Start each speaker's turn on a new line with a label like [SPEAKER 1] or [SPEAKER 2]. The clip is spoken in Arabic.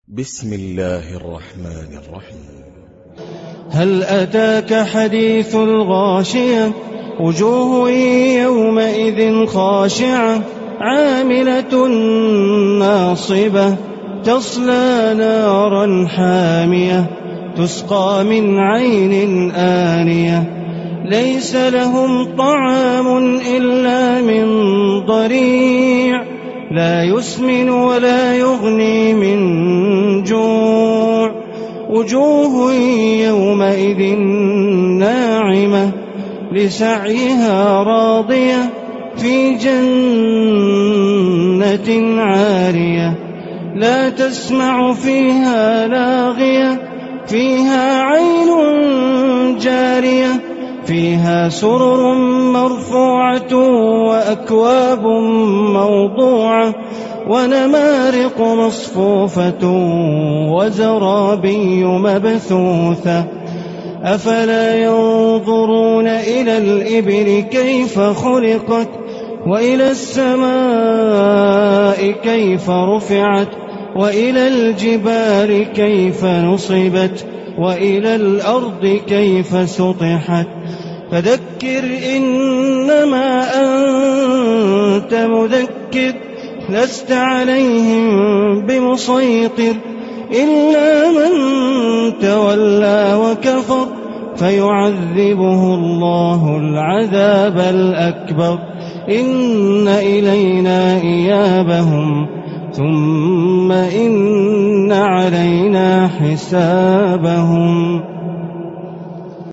[SPEAKER 1] بسم الله الرحمن الرحيم.
[SPEAKER 2] هل أتاك حديث الغاشية وجوه يومئذ خاشعة عاملة ناصبة تصلى نارا حامية تسقى من عين آنية ليس لهم طعام إلا من ضريع لا يسمن ولا يغني من جوع وجوه يومئذ ناعمة لسعيها راضية في جنة عالية لا تسمع فيها لاغية فيها عين جارية فيها سرر مرفوعة وأكواب موضوعة ونمارق مصفوفة وزرابي مبثوثة أفلا ينظرون إلى الإبل كيف خلقت وإلى السماء كيف رفعت وإلى الجبال كيف نصبت وإلى الأرض كيف سطحت فذكر إنما أنت مذكر لست عليهم بمسيطر إلا من تولى وكفر فيعذبه الله العذاب الأكبر إن إلينا إيابهم ثم إن علينا حسابهم.